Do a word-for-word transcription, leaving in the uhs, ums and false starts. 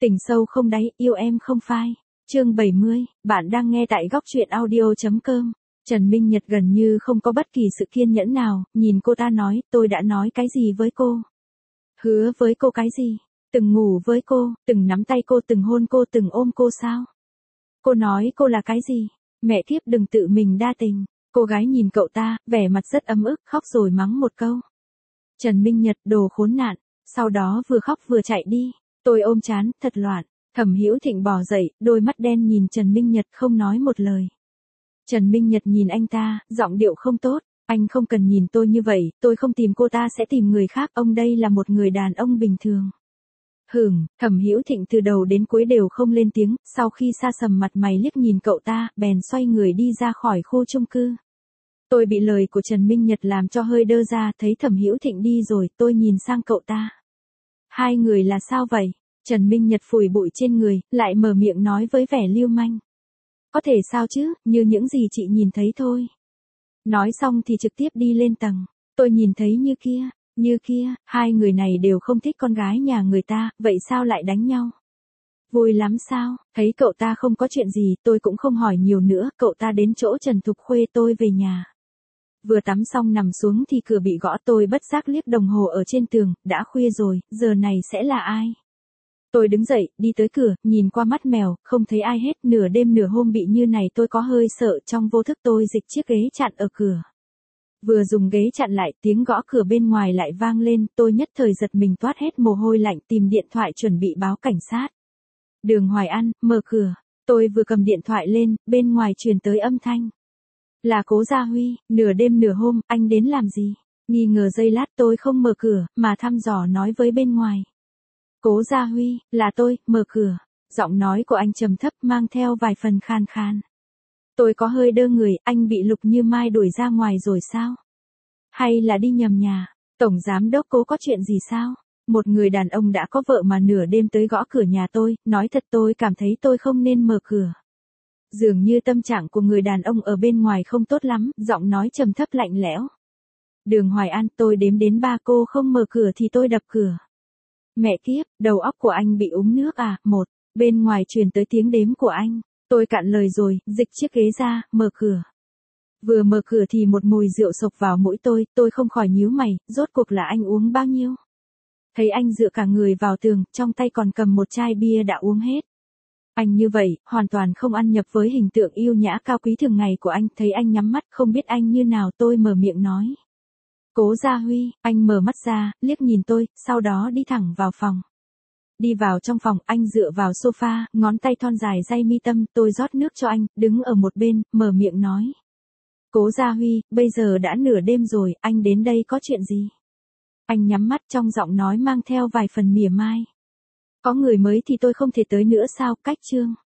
Tình sâu không đáy, yêu em không phai. Chương bảy mươi, bạn đang nghe tại góc truyện audio.com. Trần Minh Nhật gần như không có bất kỳ sự kiên nhẫn nào, nhìn cô ta nói, tôi đã nói cái gì với cô? Hứa với cô cái gì? Từng ngủ với cô, từng nắm tay cô, từng hôn cô, từng ôm cô sao? Cô nói cô là cái gì? Mẹ kiếp đừng tự mình đa tình. Cô gái nhìn cậu ta, vẻ mặt rất ấm ức, khóc rồi mắng một câu. Trần Minh Nhật đồ khốn nạn, sau đó vừa khóc vừa chạy đi. Tôi ôm chán, thật loạn. Thẩm Hữu Thịnh bò dậy, đôi mắt đen nhìn Trần Minh Nhật không nói một lời. Trần Minh Nhật nhìn anh ta, giọng điệu không tốt. Anh không cần nhìn tôi như vậy, tôi không tìm cô ta sẽ tìm người khác, ông đây là một người đàn ông bình thường. Hửng, Thẩm Hữu Thịnh từ đầu đến cuối đều không lên tiếng, sau khi sa sầm mặt mày liếc nhìn cậu ta, bèn xoay người đi ra khỏi khu chung cư. Tôi bị lời của Trần Minh Nhật làm cho hơi đơ ra, thấy Thẩm Hữu Thịnh đi rồi, tôi nhìn sang cậu ta. Hai người là sao vậy? Trần Minh Nhật phủi bụi trên người, lại mở miệng nói với vẻ lưu manh. Có thể sao chứ, như những gì chị nhìn thấy thôi. Nói xong thì trực tiếp đi lên tầng. Tôi nhìn thấy như kia, như kia, hai người này đều không thích con gái nhà người ta, vậy sao lại đánh nhau? Vui lắm sao? Thấy cậu ta không có chuyện gì, tôi cũng không hỏi nhiều nữa, cậu ta đến chỗ Trần Thục Khuê tôi về nhà. Vừa tắm xong nằm xuống thì cửa bị gõ, tôi bất giác liếc đồng hồ ở trên tường, đã khuya rồi, giờ này sẽ là ai? Tôi đứng dậy, đi tới cửa, nhìn qua mắt mèo, không thấy ai hết, nửa đêm nửa hôm bị như này tôi có hơi sợ, trong vô thức tôi dịch chiếc ghế chặn ở cửa. Vừa dùng ghế chặn lại, tiếng gõ cửa bên ngoài lại vang lên, tôi nhất thời giật mình toát hết mồ hôi lạnh, tìm điện thoại chuẩn bị báo cảnh sát. Đường Hoài An, mở cửa. Tôi vừa cầm điện thoại lên, bên ngoài truyền tới âm thanh. Là Cố Gia Huy, nửa đêm nửa hôm, anh đến làm gì? Nghi ngờ giây lát tôi không mở cửa, mà thăm dò nói với bên ngoài. Cố Gia Huy, là tôi, mở cửa. Giọng nói của anh trầm thấp mang theo vài phần khan khan. Tôi có hơi đơ người, anh bị Lục Như Mai đuổi ra ngoài rồi sao? Hay là đi nhầm nhà? Tổng giám đốc Cố có chuyện gì sao? Một người đàn ông đã có vợ mà nửa đêm tới gõ cửa nhà tôi, nói thật tôi cảm thấy tôi không nên mở cửa. Dường như tâm trạng của người đàn ông ở bên ngoài không tốt lắm, giọng nói trầm thấp lạnh lẽo. Đường Hoài An, tôi đếm đến ba, cô không mở cửa thì tôi đập cửa. Mẹ kiếp, đầu óc của anh bị úng nước à? Một, bên ngoài truyền tới tiếng đếm của anh. Tôi cạn lời rồi, dịch chiếc ghế ra, mở cửa. Vừa mở cửa thì một mùi rượu sộc vào mũi tôi, tôi không khỏi nhíu mày, rốt cuộc là anh uống bao nhiêu? Thấy anh dựa cả người vào tường, trong tay còn cầm một chai bia đã uống hết. Anh như vậy, hoàn toàn không ăn nhập với hình tượng yêu nhã cao quý thường ngày của anh, thấy anh nhắm mắt, không biết anh như nào, tôi mở miệng nói. Cố Gia Huy, anh mở mắt ra, liếc nhìn tôi, sau đó đi thẳng vào phòng. Đi vào trong phòng, anh dựa vào sofa, ngón tay thon dài day mi tâm, tôi rót nước cho anh, đứng ở một bên, mở miệng nói. Cố Gia Huy, bây giờ đã nửa đêm rồi, anh đến đây có chuyện gì? Anh nhắm mắt, trong giọng nói mang theo vài phần mỉa mai. Có người mới thì tôi không thể tới nữa sao? Cách chương.